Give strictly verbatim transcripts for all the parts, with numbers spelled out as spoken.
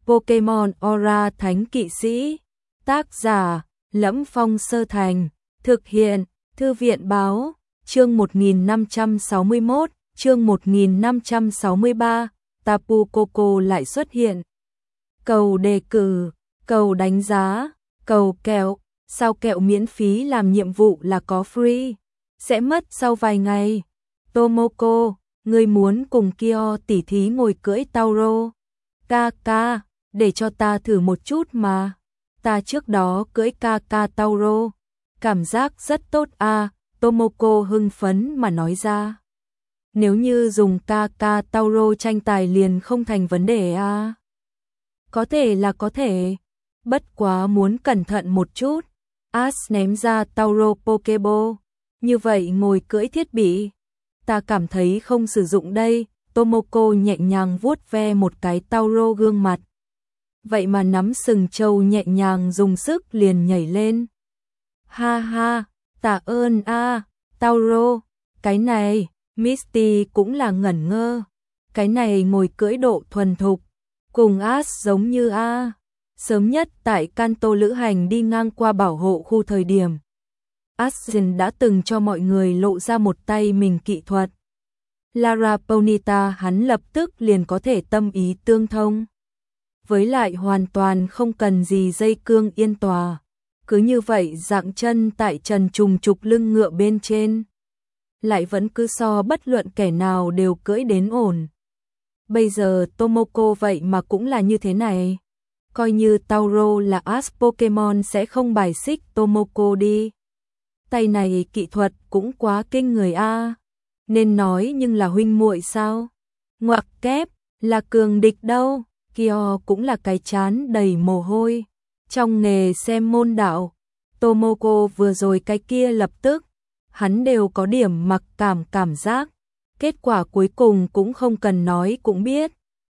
Pokemon Aura Thánh Kỵ Sĩ. Tác giả: Lẫm Phong Sơ Thành. Thực hiện: Thư viện Báo. Chương một nghìn năm trăm sáu mươi mốt, chương một nghìn năm trăm sáu mươi ba, Tapu Koko lại xuất hiện. Cầu đề cử, cầu đánh giá, cầu kẹo, sao kẹo miễn phí làm nhiệm vụ là có free, sẽ mất sau vài ngày. Tomoko, ngươi muốn cùng Kyo tỉ thí ngồi cưỡi Tauro? Ca ca, để cho ta thử một chút mà. Ta trước đó cưỡi ca ca Tauro, cảm giác rất tốt à, Tomoko hưng phấn mà nói ra. Nếu như dùng ca ca Tauro tranh tài liền không thành vấn đề à. Có thể là có thể, bất quá muốn cẩn thận một chút. Ash ném ra Tauro Pokeball, như vậy ngồi cưỡi thiết bị. Ta cảm thấy không sử dụng đây, Tomoko nhẹ nhàng vuốt ve một cái Tauro gương mặt. Vậy mà nắm sừng trâu nhẹ nhàng dùng sức liền nhảy lên. Ha ha, tạ ơn a, Tauro, cái này, Misty cũng là ngẩn ngơ. Cái này ngồi cưỡi độ thuần thục, cùng Ash giống như a. Sớm nhất tại Kanto lữ hành đi ngang qua bảo hộ khu thời điểm, Ashen đã từng cho mọi người lộ ra một tay mình kỹ thuật. Lara Ponyta hắn lập tức liền có thể tâm ý tương thông. Với lại hoàn toàn không cần gì dây cương yên tòa. Cứ như vậy dạng chân tại trần trùng trục lưng ngựa bên trên. Lại vẫn cứ so bất luận kẻ nào đều cưỡi đến ổn. Bây giờ Tomoko vậy mà cũng là như thế này. Coi như Tauro là Ash Pokemon sẽ không bài xích Tomoko đi. Tay này kỹ thuật cũng quá kinh người a. Nên nói nhưng là huynh muội sao? Ngoặc kép, là cường địch đâu? Kyo cũng là cái chán đầy mồ hôi. Trong nghề xem môn đạo, Tomoko vừa rồi cái kia lập tức, hắn đều có điểm mặc cảm cảm giác. Kết quả cuối cùng cũng không cần nói cũng biết.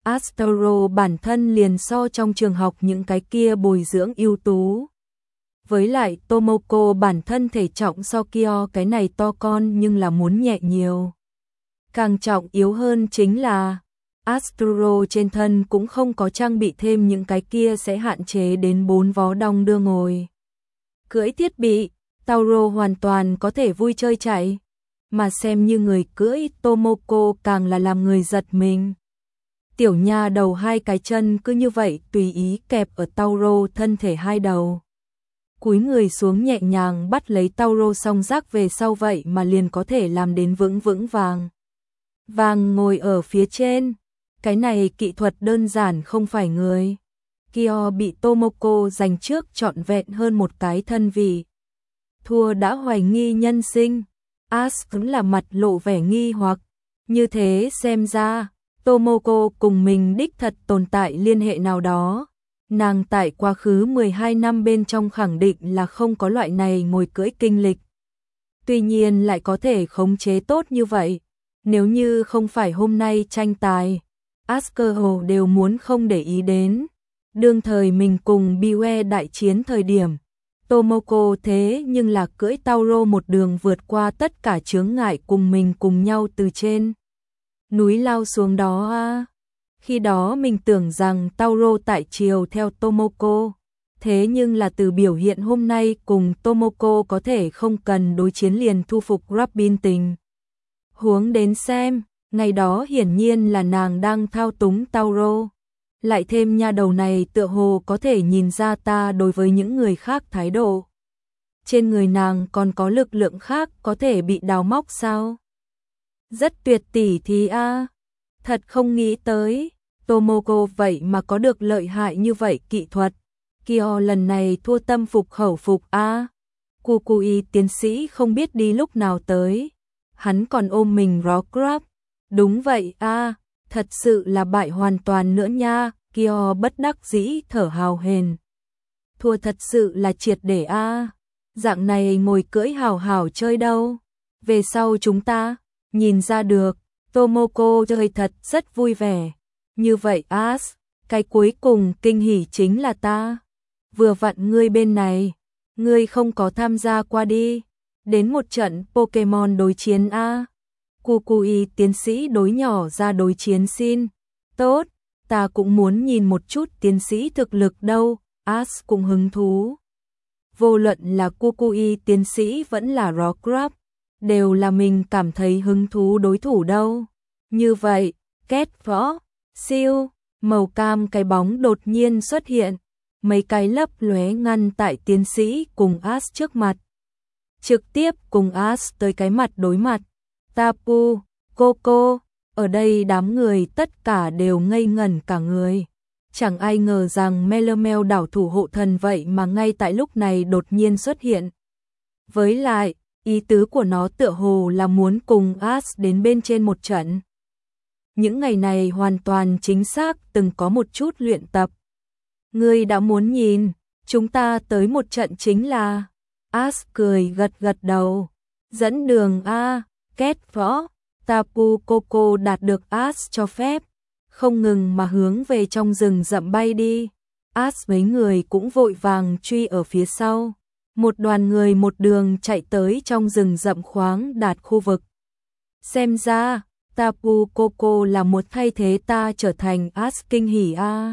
Astro bản thân liền so trong trường học những cái kia bồi dưỡng ưu tú. Với lại Tomoko bản thân thể trọng so Kyo cái này to con nhưng là muốn nhẹ nhiều. Càng trọng yếu hơn chính là Astro trên thân cũng không có trang bị thêm những cái kia sẽ hạn chế đến bốn vó đong đưa ngồi. Cưỡi thiết bị, Tauro hoàn toàn có thể vui chơi chạy, mà xem như người cưỡi Tomoko càng là làm người giật mình. Tiểu nha đầu hai cái chân cứ như vậy tùy ý kẹp ở Tauro thân thể hai đầu. Cúi người xuống nhẹ nhàng bắt lấy Tauro song rác về sau vậy mà liền có thể làm đến vững vững vàng. Vàng ngồi ở phía trên. Cái này kỹ thuật đơn giản không phải người. Kyo bị Tomoko giành trước trọn vẹn hơn một cái thân vị. Thua đã hoài nghi nhân sinh. Ash cũng là mặt lộ vẻ nghi hoặc. Như thế xem ra, Tomoko cùng mình đích thật tồn tại liên hệ nào đó. Nàng tại quá khứ mười hai năm bên trong khẳng định là không có loại này ngồi cưỡi kinh lịch. Tuy nhiên lại có thể khống chế tốt như vậy. Nếu như không phải hôm nay tranh tài, Asker Hồ đều muốn không để ý đến. Đương thời mình cùng Biwe đại chiến thời điểm, Tomoko thế nhưng là cưỡi Tauro một đường vượt qua tất cả chướng ngại cùng mình cùng nhau từ trên núi lao xuống đó a. Khi đó mình tưởng rằng Tauro tại chiều theo Tomoko, thế nhưng là từ biểu hiện hôm nay cùng Tomoko có thể không cần đối chiến liền thu phục Robin tình. Huống đến xem, ngày đó hiển nhiên là nàng đang thao túng Tauro. Lại thêm nha đầu này tựa hồ có thể nhìn ra ta đối với những người khác thái độ. Trên người nàng còn có lực lượng khác có thể bị đào móc sao? Rất tuyệt tỷ thí a. Thật không nghĩ tới, Tomoko vậy mà có được lợi hại như vậy kỹ thuật. Kyo lần này thua tâm phục khẩu phục a. Kukui tiến sĩ không biết đi lúc nào tới. Hắn còn ôm mình Rockruff. Đúng vậy a, thật sự là bại hoàn toàn nữa nha. Kyo bất đắc dĩ thở hào hền. Thua thật sự là triệt để a. Dạng này ngồi cưỡi hào hào chơi đâu. Về sau chúng ta nhìn ra được, Tomoko chơi thật rất vui vẻ. Như vậy Ash, cái cuối cùng kinh hỉ chính là ta. Vừa vặn ngươi bên này, ngươi không có tham gia qua đi. Đến một trận Pokemon đối chiến a. Kukui tiến sĩ đối nhỏ ra đối chiến xin. Tốt, ta cũng muốn nhìn một chút tiến sĩ thực lực đâu, Ash cũng hứng thú. Vô luận là Kukui tiến sĩ vẫn là Rockruff, đều là mình cảm thấy hứng thú đối thủ đâu. Như vậy, két võ, siêu, màu cam cái bóng đột nhiên xuất hiện, mấy cái lấp lóe ngăn tại tiến sĩ cùng Ash trước mặt. Trực tiếp cùng Ash tới cái mặt đối mặt. Tapu, Coco, ở đây đám người tất cả đều ngây ngẩn cả người. Chẳng ai ngờ rằng Melamel đảo thủ hộ thần vậy mà ngay tại lúc này đột nhiên xuất hiện. Với lại, ý tứ của nó tựa hồ là muốn cùng Ash đến bên trên một trận. Những ngày này hoàn toàn chính xác từng có một chút luyện tập. Ngươi đã muốn nhìn, chúng ta tới một trận chính là... Ash cười gật gật đầu. Dẫn đường A, két võ, Tapu Koko đạt được Ash cho phép. Không ngừng mà hướng về trong rừng rậm bay đi. Ash mấy người cũng vội vàng truy ở phía sau. Một đoàn người một đường chạy tới trong rừng rậm khoáng đạt khu vực. Xem ra, Tapu Koko là một thay thế ta trở thành Ash kinh hỉ a.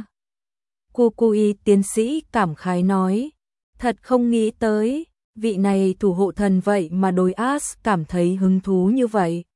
Kukui tiến sĩ cảm khái nói. Thật không nghĩ tới, vị này thủ hộ thần vậy mà đối Ash cảm thấy hứng thú như vậy.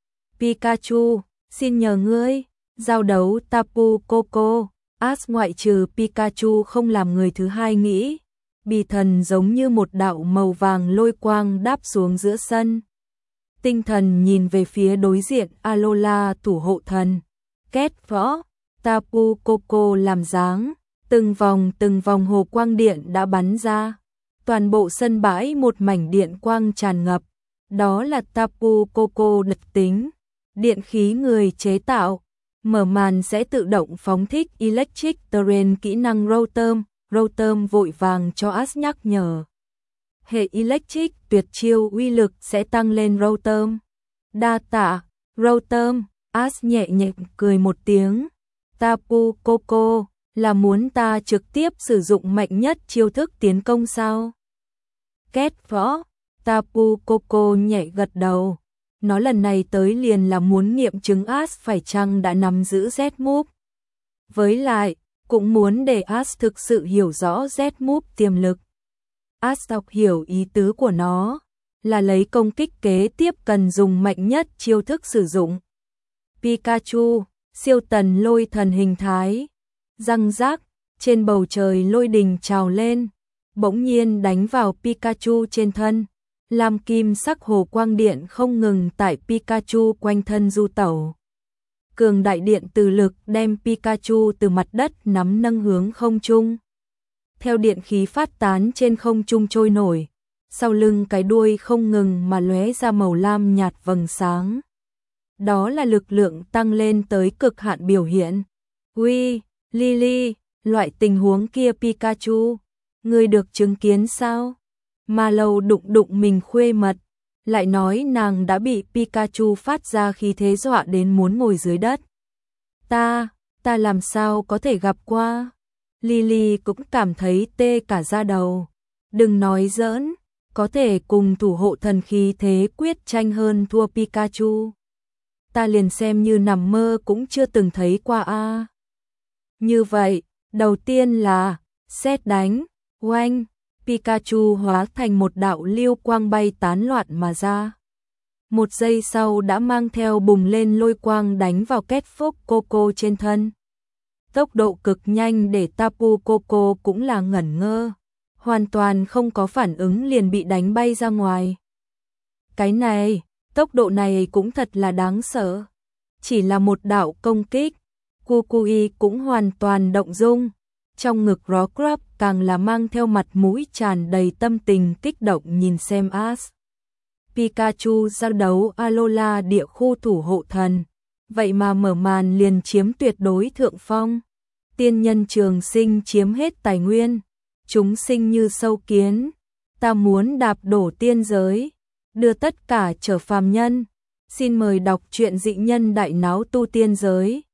Pikachu, xin nhờ ngươi. Giao đấu Tapu Koko, Ash ngoại trừ Pikachu không làm người thứ hai nghĩ. Bì thần giống như một đạo màu vàng lôi quang đáp xuống giữa sân. Tinh thần nhìn về phía đối diện Alola thủ hộ thần. Két võ, Tapu Koko làm dáng, từng vòng từng vòng hồ quang điện đã bắn ra. Toàn bộ sân bãi một mảnh điện quang tràn ngập. Đó là Tapu Koko đặc tính. Điện khí người chế tạo. Mở màn sẽ tự động phóng thích Electric Terrain kỹ năng Rotom. Rotom vội vàng cho Ash nhắc nhở. Hệ Electric tuyệt chiêu uy lực sẽ tăng lên Rotom. Đa tạ, Rotom. Ash nhẹ nhẹ cười một tiếng. Tapu Koko, là muốn ta trực tiếp sử dụng mạnh nhất chiêu thức tiến công sao? Két võ, Tapu Koko nhẹ gật đầu. Nó lần này tới liền là muốn nghiệm chứng Ash phải chăng đã nắm giữ Z-Move. Với lại, cũng muốn để Ash thực sự hiểu rõ Z-Move tiềm lực. Ash đọc hiểu ý tứ của nó, là lấy công kích kế tiếp cần dùng mạnh nhất chiêu thức sử dụng. Pikachu, siêu tần lôi thần hình thái. Răng rác, trên bầu trời lôi đình trào lên, bỗng nhiên đánh vào Pikachu trên thân. Lam kim sắc hồ quang điện không ngừng tại Pikachu quanh thân du tẩu. Cường đại điện từ lực đem Pikachu từ mặt đất nắm nâng hướng không trung. Theo điện khí phát tán trên không trung trôi nổi, sau lưng cái đuôi không ngừng mà lóe ra màu lam nhạt vầng sáng. Đó là lực lượng tăng lên tới cực hạn biểu hiện. Ui, Lily, loại tình huống kia Pikachu, ngươi được chứng kiến sao? Mà lâu đụng đụng mình khuê mật, lại nói nàng đã bị Pikachu phát ra khí thế dọa đến muốn ngồi dưới đất. Ta, ta làm sao có thể gặp qua? Lily cũng cảm thấy tê cả da đầu. Đừng nói giỡn, có thể cùng thủ hộ thần khí thế quyết tranh hơn thua Pikachu. Ta liền xem như nằm mơ cũng chưa từng thấy qua a. Như vậy, đầu tiên là sét đánh, oanh. Pikachu hóa thành một đạo lưu quang bay tán loạn mà ra. Một giây sau đã mang theo bùng lên lôi quang đánh vào kết phúc Koko trên thân. Tốc độ cực nhanh để Tapu Koko cũng là ngẩn ngơ. Hoàn toàn không có phản ứng liền bị đánh bay ra ngoài. Cái này, tốc độ này cũng thật là đáng sợ. Chỉ là một đạo công kích, Kukui cũng hoàn toàn động dung. Trong ngực Rockruff càng là mang theo mặt mũi tràn đầy tâm tình kích động nhìn xem Ash. Pikachu giao đấu Alola địa khu thủ hộ thần, vậy mà mở màn liền chiếm tuyệt đối thượng phong. Tiên nhân trường sinh chiếm hết tài nguyên, chúng sinh như sâu kiến, ta muốn đạp đổ tiên giới, đưa tất cả trở phàm nhân. Xin mời đọc truyện dị nhân đại náo tu tiên giới.